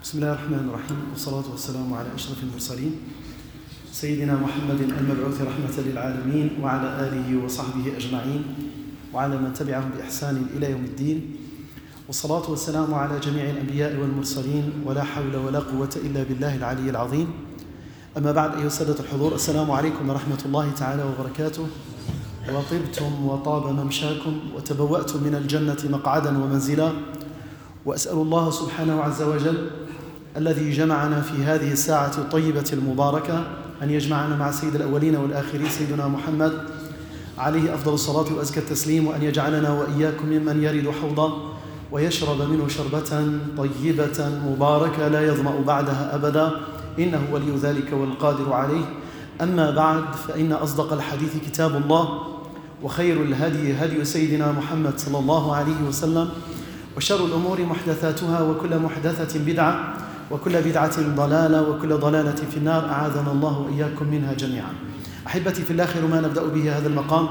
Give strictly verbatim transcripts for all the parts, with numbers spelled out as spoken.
بسم الله الرحمن الرحيم، والصلاة والسلام على أشرف المرسلين سيدنا محمد المبعوث رحمة للعالمين وعلى آله وصحبه أجمعين وعلى من تبعهم بإحسان إلى يوم الدين، والصلاة والسلام على جميع الأنبياء والمرسلين، ولا حول ولا قوة إلا بالله العلي العظيم. أما بعد، أيها السادة الحضور، السلام عليكم ورحمة الله تعالى وبركاته. وطبتم وطاب ممشاكم وتبوأتم من الجنة مقعدا ومنزلا، وأسأل الله سبحانه عز وجل الذي جمعنا في هذه الساعة الطيبة المباركة أن يجمعنا مع سيد الأولين والآخرين سيدنا محمد عليه أفضل الصلاة وأزكى التسليم، وأن يجعلنا وإياكم ممن يرد حوضه ويشرب منه شربة طيبة مباركة لا يظمأ بعدها أبدا، إنه ولي ذلك والقادر عليه. أما بعد، فإن أصدق الحديث كتاب الله، وخير الهدي هدي سيدنا محمد صلى الله عليه وسلم، وشر الأمور محدثاتها، وكل محدثة بدعة، وكل بدعة ضلالة، وكل ضلالة في النار، أعاذنا الله وإياكم منها جميعا. أحبتي في الله، خير ما نبدأ به هذا المقام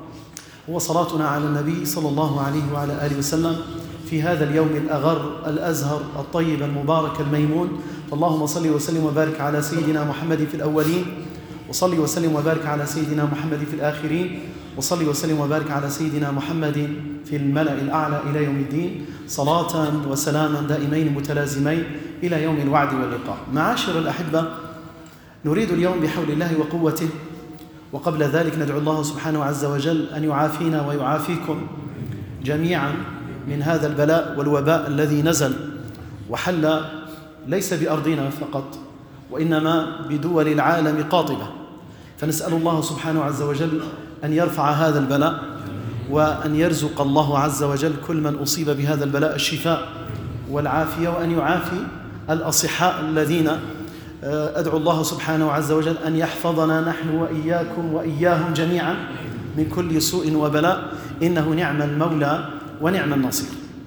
هو صلاتنا على النبي صلى الله عليه وعلى آله وسلم في هذا اليوم الأغر الأزهر الطيب المبارك الميمون. فاللهم صل وسلم وبارك على سيدنا محمد في الأولين، وصلي وسلم وبارك على سيدنا محمد في الآخرين، وصلي وسلم وبارك على سيدنا محمد في الملأ الأعلى إلى يوم الدين، صلاة وسلاما دائمين متلازمين إلى يوم الوعد واللقاء. معاشر الأحبة، نريد اليوم بحول الله وقوته، وقبل ذلك ندعو الله سبحانه عز وجل أن يعافينا ويعافيكم جميعا من هذا البلاء والوباء الذي نزل وحل ليس بأرضنا فقط، وإنما بدول العالم قاطبة. فنسأل الله سبحانه عز وجل أن يرفع هذا البلاء، وأن يرزق الله عز وجل كل من أصيب بهذا البلاء الشفاء والعافية، وأن يعافي الأصحاء الذين أدعو الله سبحانه عز وجل أن يحفظنا نحن وإياكم وإياهم جميعا من كل سوء وبلاء، إنه نعم المولى ونعم النصير.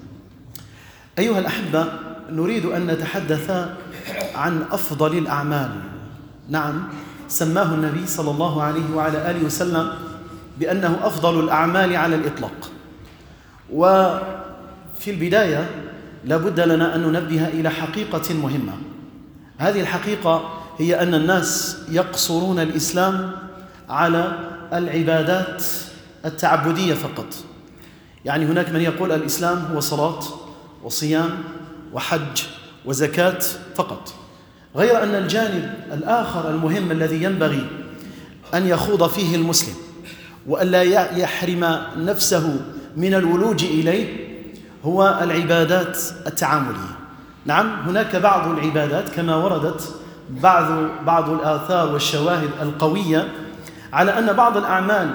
أيها الأحبة، نريد أن نتحدث عن أفضل الأعمال. نعم، سماه النبي صلى الله عليه وعلى آله وسلم بأنه أفضل الأعمال على الإطلاق. وفي البداية لابد لنا أن ننبه إلى حقيقة مهمة. هذه الحقيقة هي أن الناس يقصرون الإسلام على العبادات التعبدية فقط. يعني هناك من يقول الإسلام هو صلاة وصيام وحج وزكاة فقط، غير أن الجانب الآخر المهم الذي ينبغي أن يخوض فيه المسلم وألا يحرم نفسه من الولوج إليه هو العبادات التعاملية. نعم، هناك بعض العبادات كما وردت بعض بعض الآثار والشواهد القوية على أن بعض الأعمال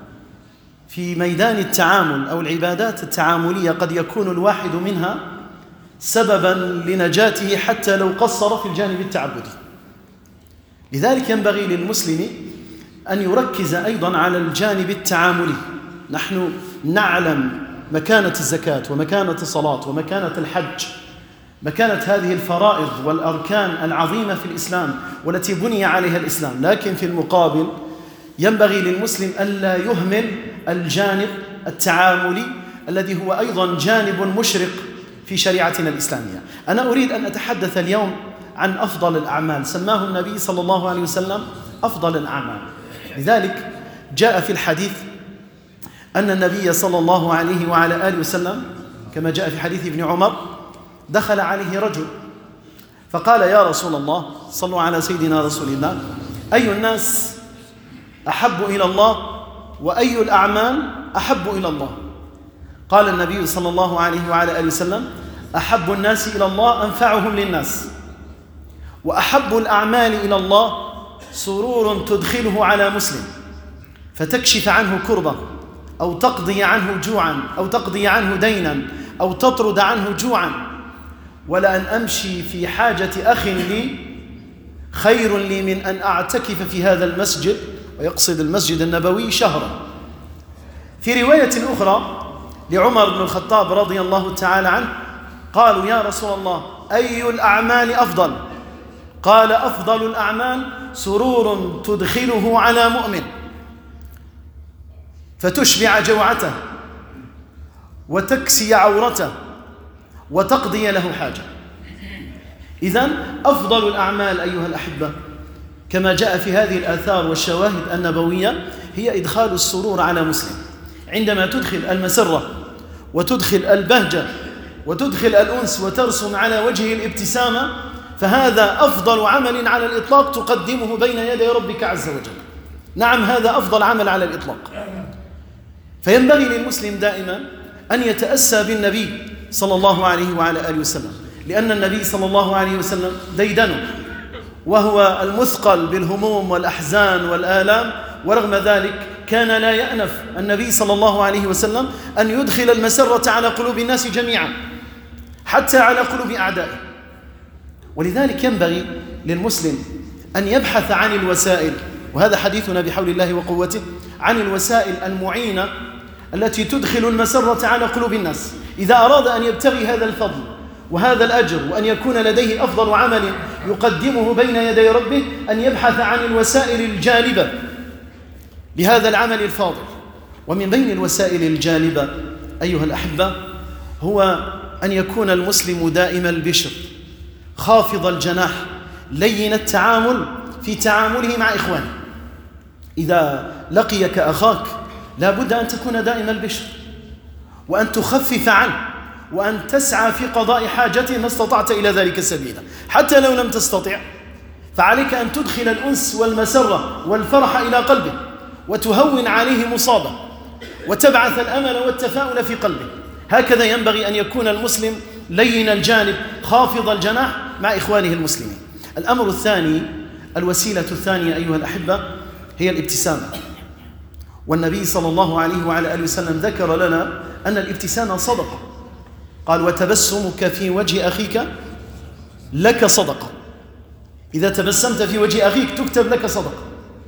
في ميدان التعامل أو العبادات التعاملية قد يكون الواحد منها سببا لنجاته حتى لو قصر في الجانب التعبدي. لذلك ينبغي للمسلم أن يركز أيضا على الجانب التعاملي. نحن نعلم مكانة الزكاة ومكانة الصلاة ومكانة الحج، مكانة هذه الفرائض والأركان العظيمة في الإسلام والتي بني عليها الإسلام، لكن في المقابل ينبغي للمسلم ألا يهمل الجانب التعاملي الذي هو أيضا جانب مشرق في شريعتنا الإسلامية. أنا أريد أن أتحدث اليوم عن أفضل الأعمال، سماه النبي صلى الله عليه وسلم أفضل الأعمال. لذلك جاء في الحديث أن النبي صلى الله عليه وعلى آله وسلم كما جاء في حديث ابن عمر دخل عليه رجل فقال: يا رسول الله، صلوا على سيدنا رسول الله، أي الناس أحب إلى الله وأي الأعمال أحب إلى الله؟ قال النبي صلى الله عليه وعلى آله وسلم: أحب الناس إلى الله أنفعهم للناس، وأحب الأعمال إلى الله سرور تدخله على مسلم فتكشف عنه كربة، أو تقضي عنه جوعا، أو تقضي عنه دينا، أو تطرد عنه جوعا. ولأن أمشي في حاجة أخ لي خير لي من أن أعتكف في هذا المسجد، ويقصد المسجد النبوي، شهرا. في رواية أخرى لعمر بن الخطاب رضي الله تعالى عنه قالوا: يا رسول الله، أي الأعمال أفضل؟ قال: أفضل الأعمال سرور تدخله على مؤمن فتشبع جوعته وتكسي عورته وتقضي له حاجة. إذن أفضل الأعمال أيها الأحبة كما جاء في هذه الآثار والشواهد النبوية هي إدخال السرور على مسلم. عندما تدخل المسرة وتدخل البهجة وتدخل الأنس وترسم على وجهه الابتسامة، فهذا أفضل عمل على الإطلاق تقدمه بين يدي ربك عز وجل. نعم، هذا أفضل عمل على الإطلاق. فينبغي للمسلم دائما أن يتأسى بالنبي صلى الله عليه وعلى آله وسلم، لأن النبي صلى الله عليه وسلم ديدنه وهو المثقل بالهموم والأحزان والآلام، ورغم ذلك كان لا يأنف النبي صلى الله عليه وسلم أن يدخل المسرة على قلوب الناس جميعا حتى على قلوب أعدائه. ولذلك ينبغي للمسلم أن يبحث عن الوسائل، وهذا حديثنا بحول الله وقوته، عن الوسائل المعينة التي تدخل المسرة على قلوب الناس. إذا أراد أن يبتغي هذا الفضل وهذا الأجر وأن يكون لديه أفضل عمل يقدمه بين يدي ربه، أن يبحث عن الوسائل الجالبة لهذا العمل الفاضل. ومن بين الوسائل الجالبة أيها الأحبة هو أن يكون المسلم دائم البشر، خافض الجناح، لين التعامل في تعامله مع إخوانه. إذا لقيك أخاك لا بد أن تكون دائم البشر، وأن تخفف عنه، وأن تسعى في قضاء حاجته ما استطعت إلى ذلك سبيلا. حتى لو لم تستطع فعليك أن تدخل الأنس والمسرة والفرح إلى قلبه، وتهون عليه مصابه، وتبعث الأمل والتفاؤل في قلبه. هكذا ينبغي أن يكون المسلم لين الجانب خافض الجناح مع إخوانه المسلمين. الأمر الثاني، الوسيلة الثانية أيها الأحبة، هي الابتسامة. والنبي صلى الله عليه وعلى آله وسلم ذكر لنا أن الابتسامة صدقة، قال: وتبسمك في وجه أخيك لك صدقة. إذا تبسمت في وجه أخيك تكتب لك صدقة.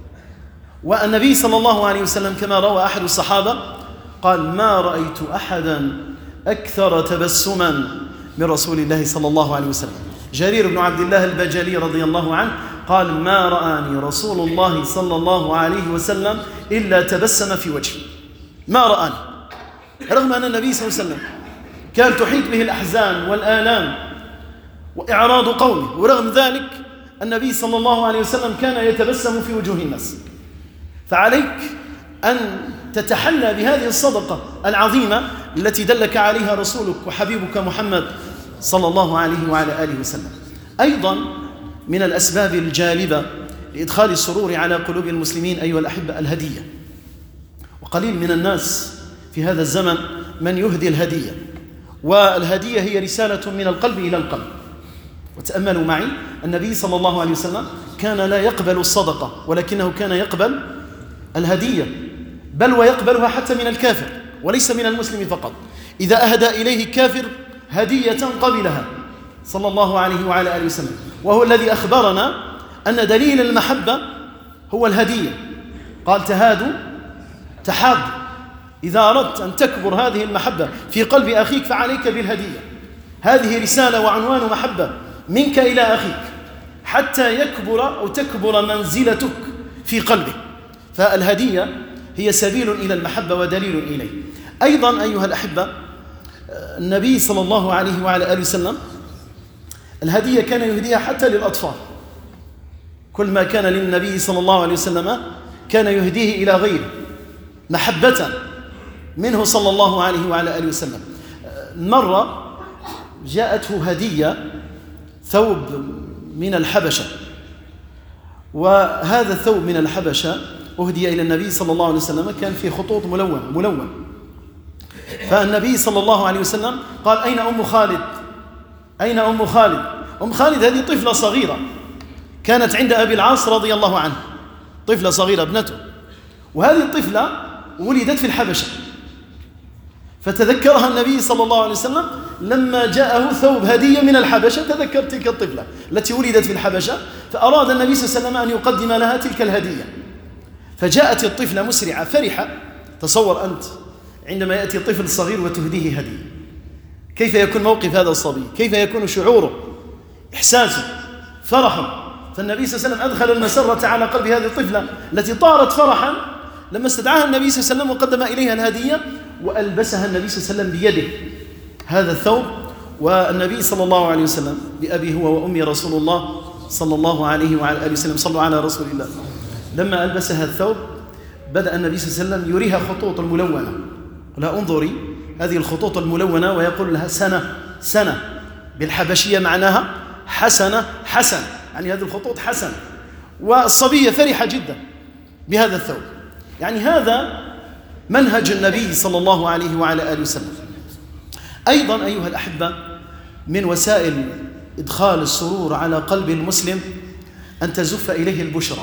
والنبي صلى الله عليه وسلم كما روى أحد الصحابة قال: ما رأيت أحدا أكثر تبسما من رسول الله صلى الله عليه وسلم. جرير بن عبد الله البجلي رضي الله عنه قال: ما رآني رسول الله صلى الله عليه وسلم إلا تبسم في وجهي. ما رآني، رغم أن النبي صلى الله عليه وسلم كان تحيط به الأحزان والآلام وإعراض قومه، ورغم ذلك النبي صلى الله عليه وسلم كان يتبسم في وجوه الناس. فعليك أن تتحلى بهذه الصدقة العظيمة التي دلك عليها رسولك وحبيبك محمد صلى الله عليه وعلى آله وسلم. أيضا من الأسباب الجالبة لإدخال السرور على قلوب المسلمين أيها الأحبة الهدية. وقليل من الناس في هذا الزمن من يهدي الهدية، والهدية هي رسالة من القلب إلى القلب. وتأملوا معي، النبي صلى الله عليه وسلم كان لا يقبل الصدقة، ولكنه كان يقبل الهدية، بل ويقبلها حتى من الكافر وليس من المسلم فقط. إذا أهدى إليه كافر هدية قبلها صلى الله عليه وعلى آله وسلم، وهو الذي أخبرنا أن دليل المحبة هو الهدية. قال: تهادوا تحابوا. إذا أردت أن تكبر هذه المحبة في قلب أخيك فعليك بالهدية. هذه رسالة وعنوان محبة منك إلى أخيك حتى يكبر أو تكبر منزلتك في قلبه. فالهدية هي سبيل إلى المحبة ودليل إليه. أيضا أيها الأحبة، النبي صلى الله عليه وعلى آله وسلم الهدية كان يهديها حتى للأطفال. كل ما كان للنبي صلى الله عليه وسلم كان يهديه إلى غيره محبة منه صلى الله عليه وعلى آله وسلم. مرة جاءته هدية ثوب من الحبشة، وهذا الثوب من الحبشة أهدي إلى النبي صلى الله عليه وسلم، كان في خطوط ملون ملون. فالنبي صلى الله عليه وسلم قال: أين أم خالد؟ أين أم خالد؟ أم خالد هذه طفلة صغيرة كانت عند أبي العاص رضي الله عنه، طفلة صغيرة ابنته، وهذه الطفلة ولدت في الحبشة. فتذكرها النبي صلى الله عليه وسلم لما جاءه ثوب هدية من الحبشة، تذكر تلك الطفلة التي ولدت في الحبشة، فأراد النبي صلى الله عليه وسلم أن يقدم لها تلك الهدية. فجاءت الطفلة مسرعة فرحة. تصور أنت عندما يأتي طفل صغير وتهديه هدية، كيف يكون موقف هذا الصبي؟ كيف يكون شعوره، إحساسه، فرحه؟ فالنبي صلى الله عليه وسلم أدخل المسرة على قلب هذه الطفلة التي طارت فرحا لما استدعاها النبي صلى الله عليه وسلم وقدم إليها الهدية، وألبسها النبي صلى الله عليه وسلم بيده هذا الثوب، والنبي صلى الله عليه وسلم بأبي هو وأمي رسول الله صلى الله عليه وعلى آله وسلم، صلوا على رسول الله، لما ألبسها الثوب بدأ النبي صلى الله عليه وسلم يريها خطوط الملونة، لا انظري هذه الخطوط الملونة، ويقول لها سنة سنة، بالحبشية معناها حسنة حسن، يعني هذه الخطوط حسن. والصبية فرحة جدا بهذا الثوب. يعني هذا منهج النبي صلى الله عليه وعلى آله وسلم. أيضا أيها الأحبة، من وسائل إدخال السرور على قلب المسلم أن تزف إليه البشرى،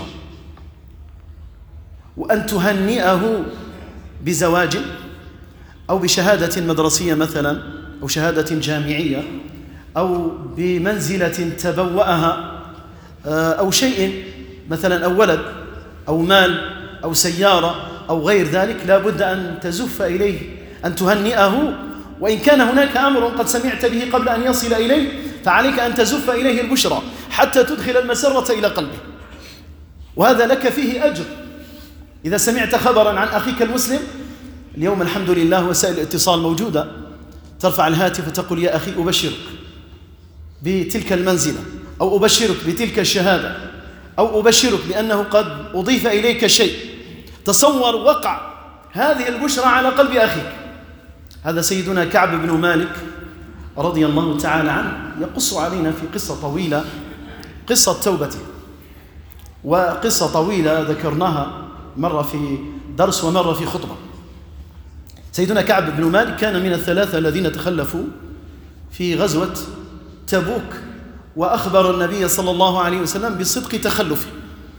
وأن تهنئه بزواج أو بشهادة مدرسية مثلا، أو شهادة جامعية، أو بمنزلة تبوأها، أو شيء مثلا، أو ولد أو مال أو سيارة أو غير ذلك. لا بد أن تزف إليه، أن تهنئه، وإن كان هناك أمر قد سمعت به قبل أن يصل إليه فعليك أن تزف إليه البشرى حتى تدخل المسرة إلى قلبه، وهذا لك فيه أجر. إذا سمعت خبرا عن أخيك المسلم، اليوم الحمد لله وسائل الاتصال موجودة، ترفع الهاتف وتقول يا أخي أبشرك بتلك المنزلة، أو أبشرك بتلك الشهادة، أو أبشرك بأنه قد أضيف إليك شيء. تصور وقع هذه البشرى على قلب أخيك. هذا سيدنا كعب بن مالك رضي الله تعالى عنه يقص علينا في قصة طويلة، قصة توبته، وقصة طويلة ذكرناها مرة في درس ومرة في خطبة. سيدنا كعب بن مالك كان من الثلاثة الذين تخلفوا في غزوة تبوك، وأخبر النبي صلى الله عليه وسلم بصدق تخلفه،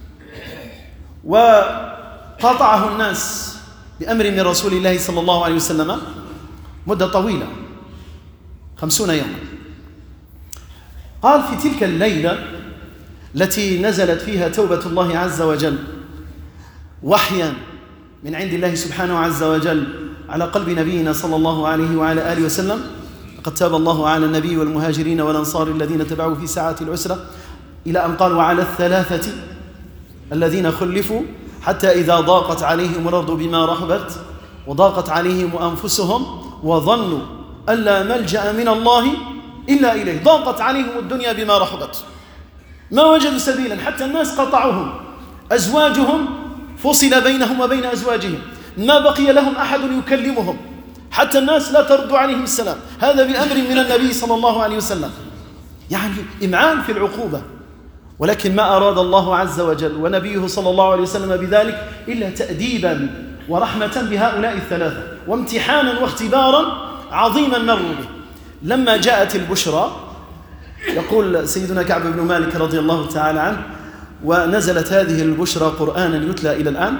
وقاطعه الناس بأمر من رسول الله صلى الله عليه وسلم مدة طويلة، خمسون يوما. قال في تلك الليلة التي نزلت فيها توبة الله عز وجل وحيا من عند الله سبحانه عز وجل على قلب نبينا صلى الله عليه وعلى آله وسلم، قد تاب الله على النبي والمهاجرين والأنصار الذين تبعوا في ساعات العسرة، إلى أن قال وعلى الثلاثة الذين خلفوا حتى إذا ضاقت عليهم الأرض بما رحبت وضاقت عليهم أنفسهم وظنوا أن لا ملجأ من الله إلا إليه. ضاقت عليهم الدنيا بما رحبت، ما وجدوا سبيلا، حتى الناس قطعوهم، أزواجهم فصل بينهم وبين أزواجهم، ما بقي لهم أحد يكلمهم، حتى الناس لا ترد عليهم السلام. هذا بأمر من النبي صلى الله عليه وسلم، يعني إمعان في العقوبة. ولكن ما أراد الله عز وجل ونبيه صلى الله عليه وسلم بذلك إلا تأديبا ورحمة بهؤلاء الثلاثة، وامتحانا واختبارا عظيما مروا به. لما جاءت البشرى، يقول سيدنا كعب بن مالك رضي الله تعالى عنه، ونزلت هذه البشرى قرآنا يتلى إلى الآن،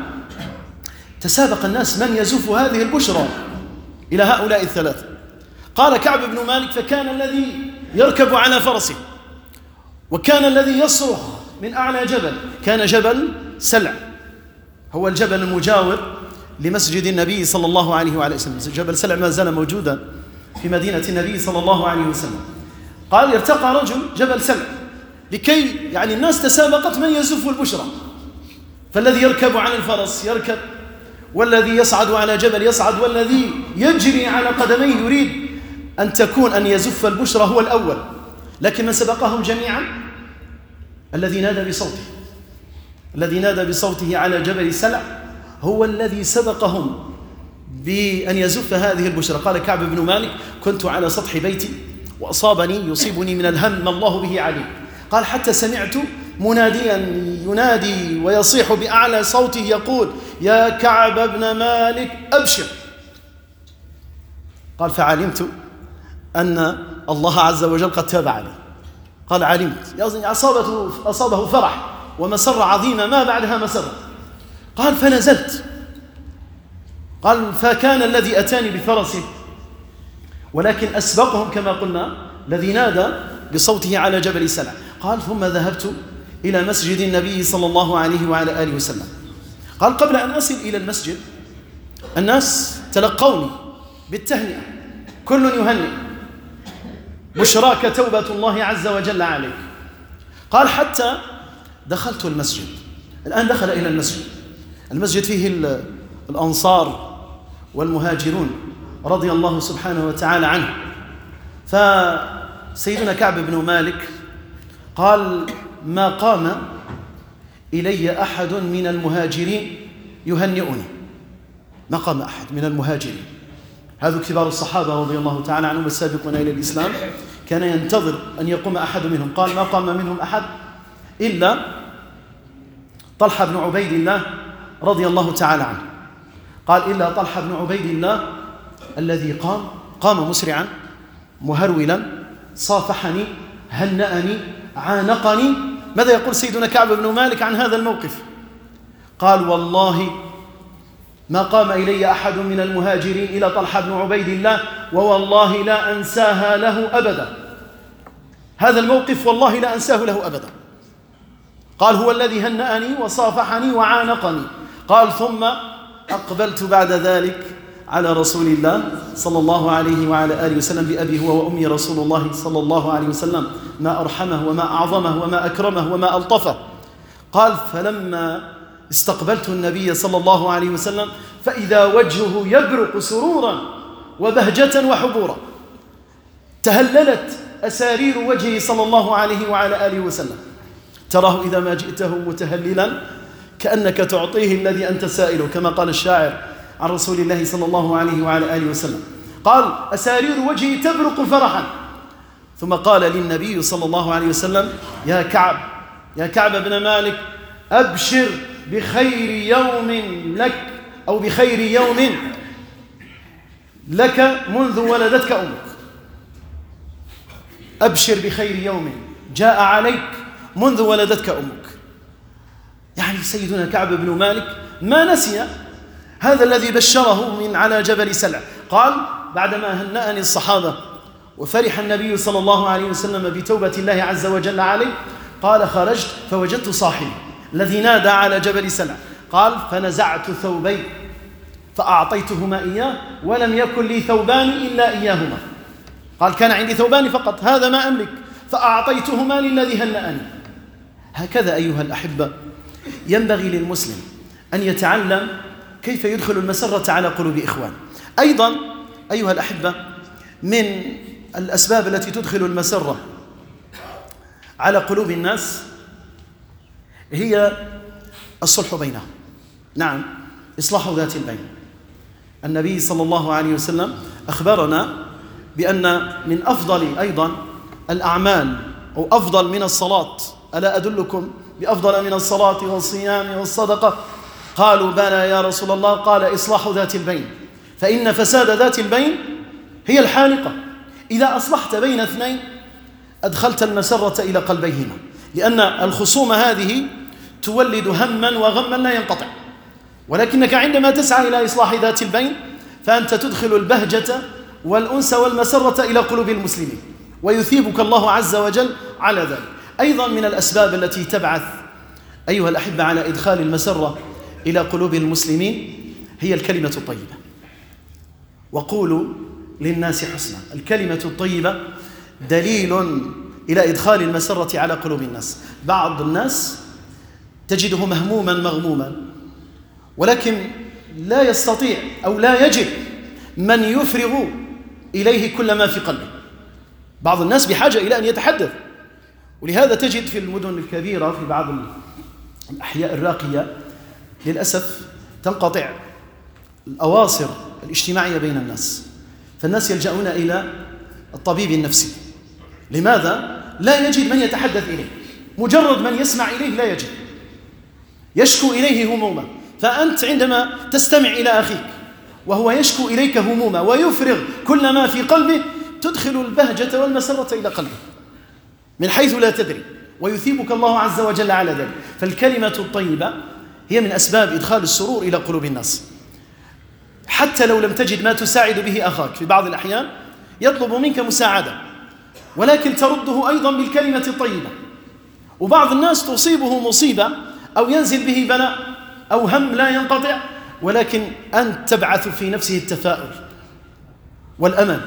تسابق الناس من يزف هذه البشرى إلى هؤلاء الثلاثة. قال كعب بن مالك فكان الذي يركب على فرسه، وكان الذي يصرخ من أعلى جبل، كان جبل سلع، هو الجبل المجاور لمسجد النبي صلى الله عليه وعلى وسلم. جبل سلع ما زال موجودا في مدينة النبي صلى الله عليه وسلم. قال ارتقى رجل جبل سلع لكي، يعني الناس تسابقت من يزف البشرى، فالذي يركب على الفرس يركب، والذي يصعد على جبل يصعد، والذي يجري على قدميه يريد أن تكون أن يزف البشرى هو الأول. لكن من سبقهم جميعا الذي نادى بصوته، الذي نادى بصوته على جبل سلع هو الذي سبقهم بأن يزف هذه البشرى. قال كعب بن مالك كنت على سطح بيتي وأصابني يصيبني من الهم ما الله به عليم. قال حتى سمعت مناديا ينادي ويصيح بأعلى صوته يقول يا كعب بن مالك أبشر. قال فعلمت أن الله عز وجل قد تاب عليه. قال علمت، أصابته أصابه فرح ومسرة عظيمة ما بعدها مسرة. قال فنزلت. قال فكان الذي أتاني بفرسه، ولكن أسبقهم كما قلنا الذي نادى بصوته على جبل سلع. قال ثم ذهبت إلى مسجد النبي صلى الله عليه وعلى آله وسلم. قال قبل أن أصل إلى المسجد الناس تلقوني بالتهنئة، كل يهنئ بشراك توبة الله عز وجل عليك. قال حتى دخلت المسجد. الآن دخل إلى المسجد، المسجد فيه الأنصار والمهاجرون رضي الله سبحانه وتعالى عنه. فسيدنا كعب بن مالك قال ما قام إلي أحد من المهاجرين يهنئني، ما قام أحد من المهاجرين، هذا كبار الصحابة رضي الله تعالى عنهم السابقون إلى الإسلام، كان ينتظر أن يقوم أحد منهم. قال ما قام منهم أحد إلا طلحة بن عبيد الله رضي الله تعالى عنه. قال إلا طلحة بن عبيد الله الذي قام قام مسرعا مهرولا صافحني هنأني عانقني. ماذا يقول سيدنا كعب بن مالك عن هذا الموقف؟ قال والله ما قام إلي أحد من المهاجرين إلى طلحة بن عبيد الله ووالله لا أنساها له أبدا. هذا الموقف والله لا أنساه له أبدا. قال هو الذي هنأني وصافحني وعانقني. قال ثم أقبلت بعد ذلك على رسول الله صلى الله عليه وعلى آله وسلم بأبي هو وأمي رسول الله صلى الله عليه وسلم، ما أرحمه وما أعظمه وما أكرمه وما ألطفه. قال فلما استقبلت النبي صلى الله عليه وسلم فإذا وجهه يبرق سرورا وبهجة وحبورا، تهللت أسارير وجهه صلى الله عليه وعلى آله وسلم، تراه إذا ما جئته متهللا كأنك تعطيه الذي أنت سائله، كما قال الشاعر عن رسول الله صلى الله عليه وعلى آله وسلم. قال أسارير وجهي تبرق فرحا. ثم قال للنبي صلى الله عليه وسلم يا كعب يا كعب بن مالك أبشر بخير يوم لك أو بخير يوم لك منذ ولدتك أمك. أبشر بخير يوم جاء عليك منذ ولدتك أمك. يعني سيدنا كعب بن مالك ما نسي هذا الذي بشره من على جبل سلع. قال بعدما هنأني الصحابة وفرح النبي صلى الله عليه وسلم بتوبة الله عز وجل عليه، قال خرجت فوجدت صاحبي الذي نادى على جبل سلع. قال فنزعت ثوبي فأعطيتهما إياه ولم يكن لي ثوبان إلا إياهما. قال كان عندي ثوبان فقط، هذا ما أملك، فأعطيتهما للذي هنأني. هكذا أيها الأحبة ينبغي للمسلم أن يتعلم كيف يدخل المسرة على قلوب إخوان. أيضا أيها الأحبة من الأسباب التي تدخل المسرة على قلوب الناس هي الصلح بينهم. نعم، إصلاح ذات البين. النبي صلى الله عليه وسلم أخبرنا بأن من أفضل أيضا الأعمال أو أفضل من الصلاة، ألا أدلكم بأفضل من الصلاة والصيام والصدقة؟ قالوا بلى يا رسول الله. قال إصلاح ذات البين، فإن فساد ذات البين هي الحالقة. إذا أصلحت بين اثنين أدخلت المسرة إلى قلبيهما، لأن الخصومة هذه تولد هما وغما لا ينقطع، ولكنك عندما تسعى إلى إصلاح ذات البين فأنت تدخل البهجة والأنس والمسرة إلى قلوب المسلمين، ويثيبك الله عز وجل على ذلك. أيضا من الأسباب التي تبعث أيها الأحبة على إدخال المسرة إلى قلوب المسلمين هي الكلمة الطيبة. وقولوا للناس حسنا. الكلمة الطيبة دليل إلى إدخال المسرة على قلوب الناس. بعض الناس تجده مهموما مغموما، ولكن لا يستطيع أو لا يجد من يفرغ إليه كل ما في قلبه. بعض الناس بحاجة إلى أن يتحدث، ولهذا تجد في المدن الكبيرة في بعض الأحياء الراقية للأسف تنقطع الأواصر الاجتماعية بين الناس، فالناس يلجؤون إلى الطبيب النفسي. لماذا؟ لا يجد من يتحدث إليه، مجرد من يسمع إليه لا يجد، يشكو إليه همومه. فأنت عندما تستمع إلى أخيك وهو يشكو إليك همومه ويفرغ كل ما في قلبه تدخل البهجة والمسرة إلى قلبه من حيث لا تدري، ويثيبك الله عز وجل على ذلك. فالكلمة الطيبة هي من أسباب إدخال السرور إلى قلوب الناس. حتى لو لم تجد ما تساعد به أخاك، في بعض الأحيان يطلب منك مساعدة ولكن ترده أيضا بالكلمة الطيبة. وبعض الناس تصيبه مصيبة أو ينزل به بلاء أو هم لا ينقطع، ولكن أنت تبعث في نفسه التفاؤل والأمل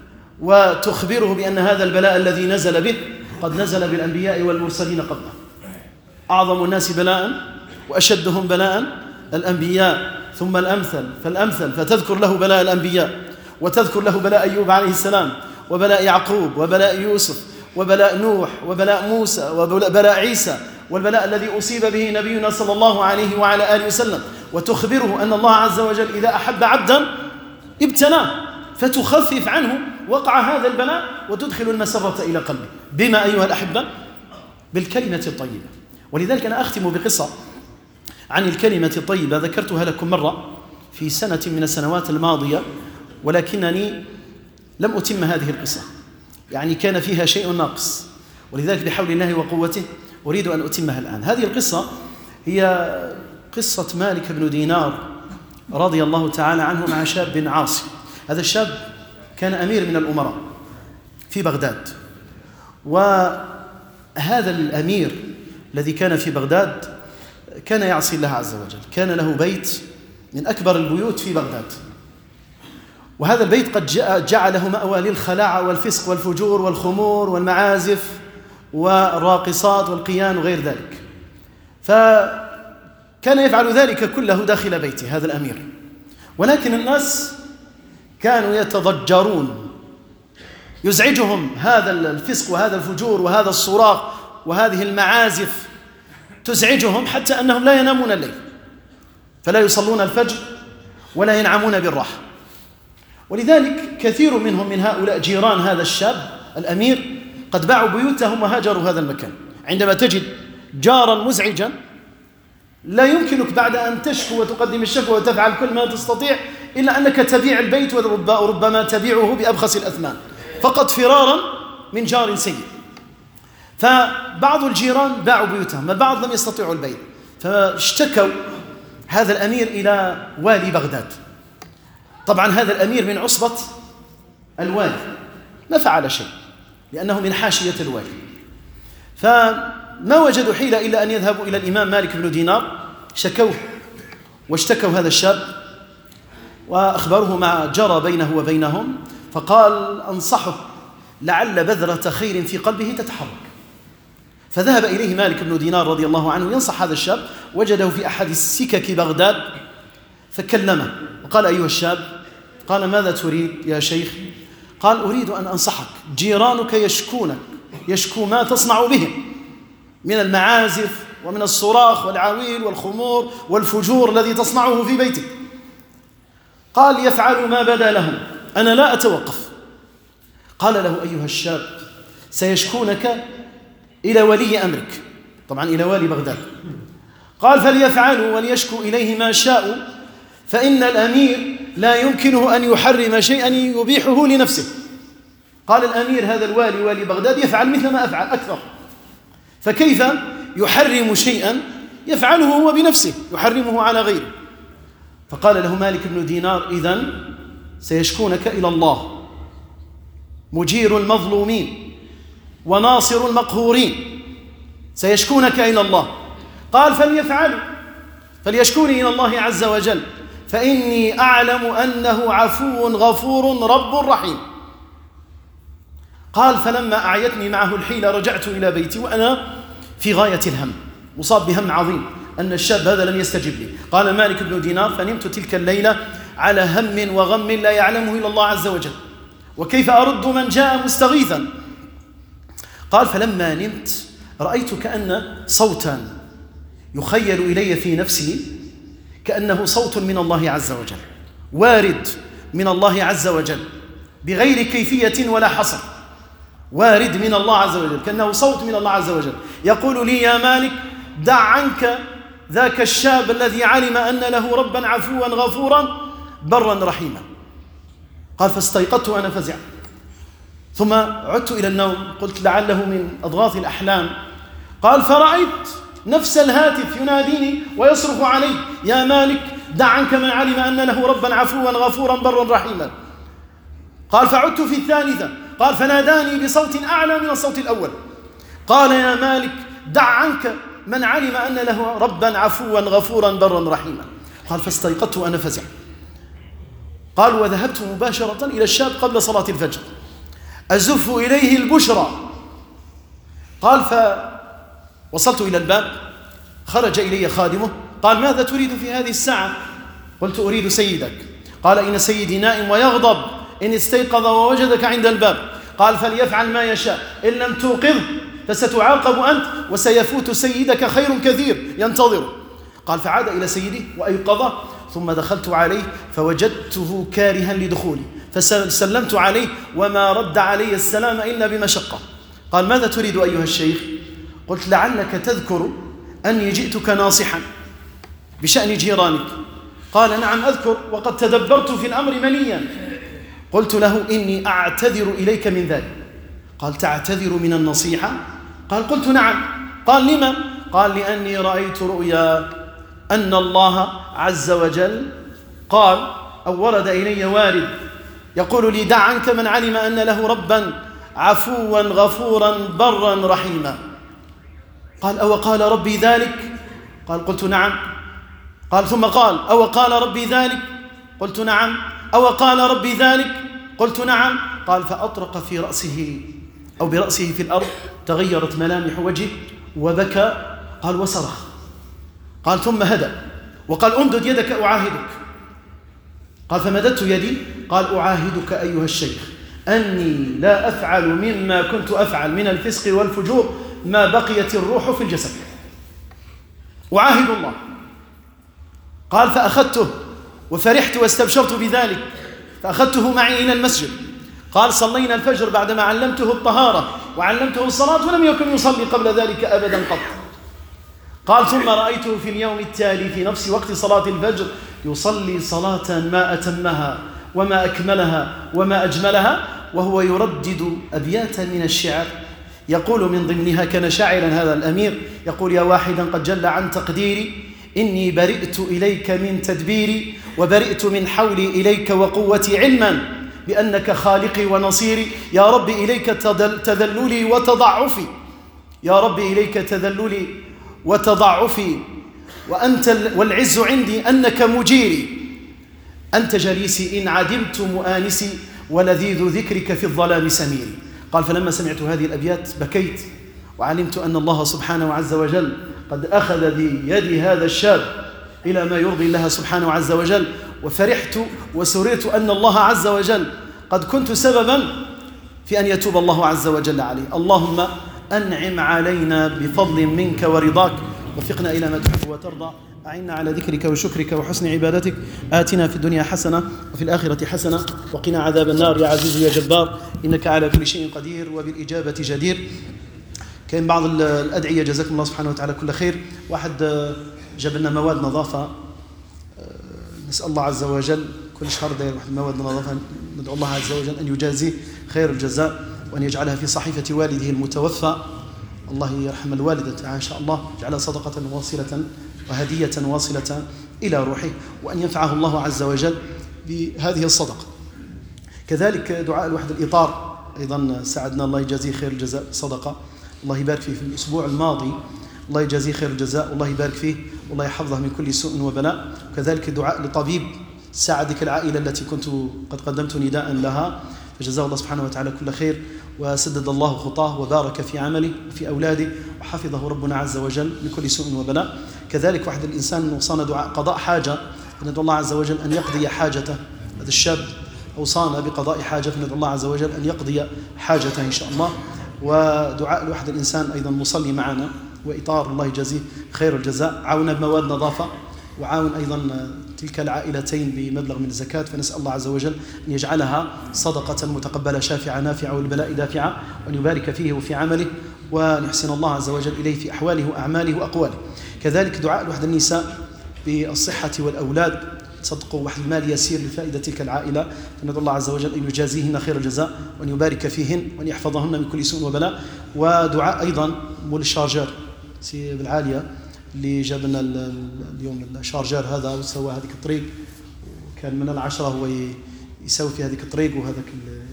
وتخبره بأن هذا البلاء الذي نزل به قد نزل بالأنبياء والمرسلين قبله. أعظم الناس بلاء وأشدهم بلاء الأنبياء ثم الأمثل فالأمثل، فتذكر له بلاء الأنبياء وتذكر له بلاء أيوب عليه السلام وبلاء يعقوب وبلاء يوسف وبلاء نوح وبلاء موسى وبلاء عيسى والبلاء الذي أصيب به نبينا صلى الله عليه وعلى آله وسلم، وتخبره أن الله عز وجل إذا أحب عبدا ابتلاه، فتخفف عنه وقع هذا البلاء وتدخل المسرة إلى قلبه. بما أيها الأحبة؟ بالكلمة الطيبة. ولذلك أنا أختم بقصة عن الكلمة الطيبة ذكرتها لكم مرة في سنة من السنوات الماضية، ولكنني لم أتم هذه القصة، يعني كان فيها شيء ناقص، ولذلك بحول الله وقوته أريد أن أتمها الآن. هذه القصة هي قصة مالك بن دينار رضي الله تعالى عنه مع شاب عاصي. هذا الشاب كان أمير من الأمراء في بغداد، وهذا الأمير الذي كان في بغداد كان يعصي الله عز وجل. كان له بيت من أكبر البيوت في بغداد، وهذا البيت قد جعله مأوى للخلاعة والفسق والفجور والخمور والمعازف والراقصات والقيان وغير ذلك. فكان يفعل ذلك كله داخل بيته هذا الأمير، ولكن الناس كانوا يتضجرون، يزعجهم هذا الفسق وهذا الفجور وهذا الصراخ وهذه المعازف تزعجهم، حتى أنهم لا ينامون الليل، فلا يصلون الفجر ولا ينعمون بالراحة. ولذلك كثير منهم من هؤلاء جيران هذا الشاب الأمير قد باعوا بيوتهم وهاجروا هذا المكان. عندما تجد جارا مزعجا لا يمكنك بعد أن تشكو وتقدم الشكوى وتفعل كل ما تستطيع إلا أنك تبيع البيت، وربما تبيعه بأبخس الأثمان فقط فرارا من جار سيء. فبعض الجيران باعوا بيوتهم، البعض لم يستطيعوا البيع، فاشتكوا هذا الأمير إلى والي بغداد. طبعا هذا الأمير من عصبة الوالي، ما فعل شيء لأنه من حاشية الوالي، فما وجدوا حيلة إلا أن يذهبوا إلى الإمام مالك بن دينار، شكوه واشتكوا هذا الشاب وأخبروه ما جرى بينه وبينهم، فقال أنصحه لعل بذرة خير في قلبه تتحرك. فذهب إليه مالك بن دينار رضي الله عنه ينصح هذا الشاب، وجده في أحد السكك بغداد فكلمه وقال: أيها الشاب، قال: ماذا تريد يا شيخ؟ قال: أريد أن أنصحك، جيرانك يشكونك، يشكو ما تصنع بهم من المعازف ومن الصراخ والعويل والخمور والفجور الذي تصنعه في بيتك. قال: يفعل ما بدا لهم، أنا لا أتوقف. قال له: أيها الشاب، سيشكونك إلى ولي أمرك، طبعا إلى والي بغداد. قال: فليفعلوا وليشكوا إليه ما شاءوا، فإن الأمير لا يمكنه أن يحرم شيئا يبيحه لنفسه. قال الأمير هذا الوالي والي بغداد يفعل مثل ما أفعل أكثر، فكيف يحرم شيئا يفعله هو بنفسه، يحرمه على غيره؟ فقال له مالك بن دينار: إذن سيشكونك إلى الله، مجير المظلومين وناصر المقهورين، سيشكونك إلى الله. قال: فليفعلوا، فليشكوني إلى الله عز وجل، فإني أعلم أنه عفو غفور رب رحيم. قال: فلما أعيتني معه الحيلة رجعت إلى بيتي وأنا في غاية الهم، مصاب بهم عظيم أن الشاب هذا لم يستجب لي. قال مالك بن دينار: فنمت تلك الليلة على هم وغم لا يعلمه إلا الله عز وجل، وكيف أرد من جاء مستغيثا. قال: فلما نمت رأيت كأن صوتا يخيل إلي في نفسي كأنه صوت من الله عز وجل، وارد من الله عز وجل بغير كيفية ولا حصر، وارد من الله عز وجل، كأنه صوت من الله عز وجل يقول لي: يا مالك، دع عنك ذاك الشاب الذي علم أن له ربا عفوا غفورا برا رحيما. قال: فاستيقظت وأنا فزع، ثم عدت إلى النوم، قلت لعله من أضغاث الأحلام. قال: فرأيت نفس الهاتف يناديني ويصرخ علي: يا مالك، دع عنك من علم أن له ربا عفوا غفورا برا رحيما. قال: فعدت في الثالثة، قال: فناداني بصوت أعلى من الصوت الأول، قال: يا مالك، دع عنك من علم أن له ربا عفوا غفورا برا رحيما. قال: فاستيقظت وأنا فزع. قال: وذهبت مباشرة إلى الشاب قبل صلاة الفجر أزف إليه البشرى. قال: فوصلت إلى الباب، خرج إلي خادمه، قال: ماذا تريد في هذه الساعة؟ قلت: أريد سيدك. قال: إن سيدي نائم ويغضب إن استيقظ ووجدك عند الباب قال فليفعل ما يشاء، إن لم توقظه فستعاقب أنت وسيفوت سيدك خير كثير ينتظره. قال فعاد إلى سيدي وأيقظه، ثم دخلت عليه فوجدته كارها لدخولي فسلمت عليه وما رد علي السلام إلا بمشقة. قال ماذا تريد أيها الشيخ؟ قلت لعلك تذكر أني جئتك ناصحا بشأن جيرانك. قال نعم أذكر، وقد تدبرت في الأمر مليا. قلت له إني أعتذر إليك من ذلك. قال تعتذر من النصيحة؟ قال قلت نعم. قال لما؟ قال لأني رأيت رؤيا أن الله عز وجل قال أو ورد إلي وارد يقول لي دع عنك من علم أن له ربا عفوا غفورا برا رحيما. قال أو قال ربي ذلك؟ قال قلت نعم. قال ثم قال أو قال ربي ذلك؟ قلت نعم. أو قال ربي ذلك؟ قلت نعم. قال فأطرق في رأسه أو برأسه في الأرض، تغيرت ملامح وجهه وبكى. قال وصرخ. قال ثم هدأ وقال أمدد يدك أعاهدك. قال فمددت يدي. قال أعاهدك أيها الشيخ أني لا أفعل مما كنت أفعل من الفسق والفجور ما بقيت الروح في الجسد، أعاهد الله. قال فأخذته وفرحت واستبشرت بذلك، فأخذته معي إلى المسجد. قال صلينا الفجر بعدما علمته الطهارة وعلمته الصلاة ولم يكن يصلي قبل ذلك أبدا قط. قال ثم رأيته في اليوم التالي في نفس وقت صلاة الفجر يصلي صلاة ما أتمها وما أكملها وما أجملها، وهو يردد أبياتا من الشعر يقول من ضمنها كان شاعرا هذا الأمير يقول يا واحدا قد جل عن تقديري إني برئت إليك من تدبيري وبرئت من حولي إليك وقوتي علما بأنك خالقي ونصيري. يا رب إليك تذللي وتضعفي، يا رب إليك تذللي وتضعفي وأنت والعز عندي أنك مجيري، أنت جليسي إن عدمت مؤانسي ولذيذ ذكرك في الظلام سميري. قال فلما سمعت هذه الأبيات بكيت وعلمت أن الله سبحانه عز وجل قد أخذ بيد هذا الشاب إلى ما يرضي الله سبحانه عز وجل، وفرحت وسررت أن الله عز وجل قد كنت سببا في أن يتوب الله عز وجل عليه. اللهم أنعم علينا بفضل منك ورضاك، وفقنا إلى ما تحب وترضى، أعنا على ذكرك وشكرك وحسن عبادتك، آتنا في الدنيا حسنة وفي الآخرة حسنة وقنا عذاب النار يا عزيز يا جبار إنك على كل شيء قدير وبالإجابة جدير. كاين بعض الأدعية جزاكم الله سبحانه وتعالى كل خير. واحد جاب لنا مواد نظافة، نسأل الله عز وجل كل شهر داير واحد مواد نظافة، ندعو الله عز وجل أن يجازيه خير الجزاء وأن يجعلها في صحيفة والده المتوفى، الله يرحم الوالدة إن شاء الله، يجعلها صدقة واصلة وهدية واصلة إلى روحه، وأن ينفعه الله عز وجل بهذه الصدقة. كذلك دعاء الوحد الإطار أيضا ساعدنا، الله يجازيه خير الجزاء صدقة، الله يبارك فيه في الأسبوع الماضي، الله يجازيه خير الجزاء والله يبارك فيه والله يحفظه من كل سوء وبلاء. وكذلك دعاء لطبيب ساعدك العائلة التي كنت قد قدمت نداء لها، فجزاه الله سبحانه وتعالى كل خير وسدد الله خطاه وبارك في عمله وفي أولاده وحفظه ربنا عز وجل من كل سوء وبلاء. كذلك واحد الإنسان وصانا دعاء قضاء حاجة، فندعو الله عز وجل أن يقضي حاجته. هذا الشاب أوصانا بقضاء حاجة، فندعو الله عز وجل أن يقضي حاجته إن شاء الله. ودعاء الواحد الإنسان أيضا مصلي معنا وإطار، الله يجازيه خير الجزاء، عاون بمواد نظافة وعاون أيضا تلك العائلتين بمبلغ من الزكاة، فنسأل الله عز وجل أن يجعلها صدقة متقبلة شافعة نافعة والبلاء دافعة، وأن يبارك فيه وفي عمله ونحسن الله عز وجل إليه في أحواله وأعماله وأقواله. كذلك دعاء الوحدة النساء بالصحة والأولاد، تصدقوا واحد المال يسير لفائدة تلك العائلة، فندعو الله عز وجل أن يجازيهن خير الجزاء وأن يبارك فيهن وأن يحفظهن من كل سوء وبلاء. ودعاء أيضا مول الشارجر سي بالعالية اللي جاب لنا اليوم الشارجر هذا وسوى هذيك الطريق، وكان من العشرة هو يسوي في هذيك الطريق، وهذاك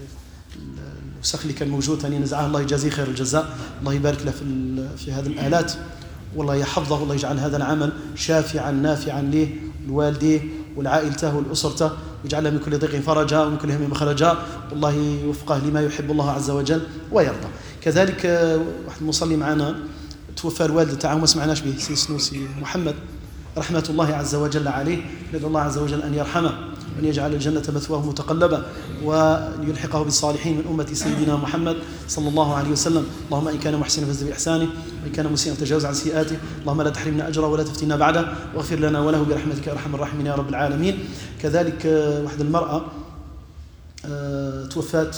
الوسخ اللي كان موجود ثاني نزعه، الله يجازيه خير الجزاء، الله يبارك له في في هذه الآلات، والله يحفظه والله يجعل هذا العمل شافعا نافعا له لوالديه ولعائلته ولأسرته، ويجعلها من كل ضيق فرجا ومن كل هم مخرجا، والله يوفقه لما يحب الله عز وجل ويرضى. كذلك واحد مصلي معنا توفى الوالد تاعه ما سمعناش به، سي سنوسي محمد رحمة الله عز وجل عليه، ندعو الله عز وجل أن يرحمه وأن يجعل الجنة مثواه متقلبا، وأن يلحقه بالصالحين من أمة سيدنا محمد صلى الله عليه وسلم. اللهم إن كان محسنا فازد بإحسانه، وإن كان مسيئا تجاوز عن سيئاته. اللهم لا تحرمنا أجره ولا تفتنا بعده، واغفر لنا وله برحمتك يا أرحم الراحمين يا رب العالمين. كذلك واحدة المرأة توفات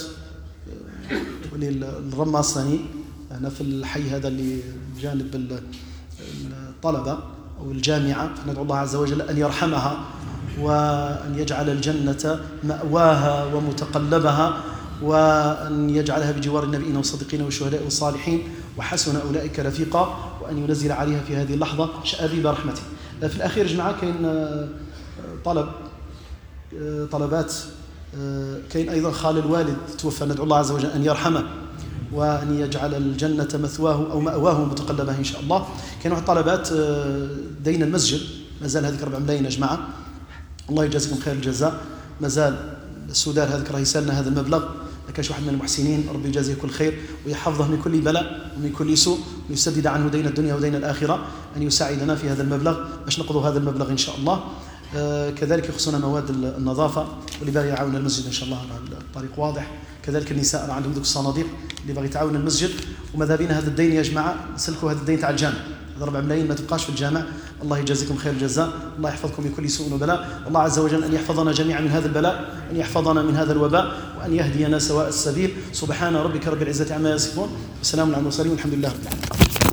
للرماصني هنا في الحي هذا اللي بجانب الطلبة أو الجامعة، ندعو الله عز وجل أن يرحمها وأن يجعل الجنة مأواها ومتقلبها، وأن يجعلها بجوار النبيين والصديقين والشهداء والصالحين، وحسن أولئك رفيقا، وأن ينزل عليها في هذه اللحظة شآبيب رحمته. في الأخير جماعة كاين طلب طلبات، كاين أيضا خال الوالد توفى، ندعو الله عز وجل أن يرحمه وأن يجعل الجنة مثواه أو مأواه متقلبها إن شاء الله. كاين واحد طلبات دين المسجد، مازال هذيك أربع ملايين يا جماعة، الله يجازيكم خير الجزاء. مازال السودان هذاك راه يسالنا هذا المبلغ، ما كانش واحد من المحسنين، ربي يجازيه كل خير ويحفظه من كل بلاء ومن كل سوء، ويسدد عنه دين الدنيا ودين الآخرة، أن يساعدنا في هذا المبلغ باش نقضوا هذا المبلغ إن شاء الله. آه كذلك يخصنا مواد النظافة، واللي باغي يعاون المسجد إن شاء الله الطريق واضح. كذلك النساء راه عندهم ذوك الصناديق اللي باغي تعاون المسجد. وماذا بينا هذا الدين يا جماعة نسلكوا هذا الدين تاع الجامع، هذا أربع ملايين ما تبقاش في الجامع. الله يجازيكم خير الجزاء، الله يحفظكم من كل سوء وبلاء. الله عز وجل أن يحفظنا جميعا من هذا البلاء، أن يحفظنا من هذا الوباء، وأن يهدينا سواء السبيل. سبحان ربك رب العزة عما يصفون، وسلام على المرسلين والحمد لله رب العالمين.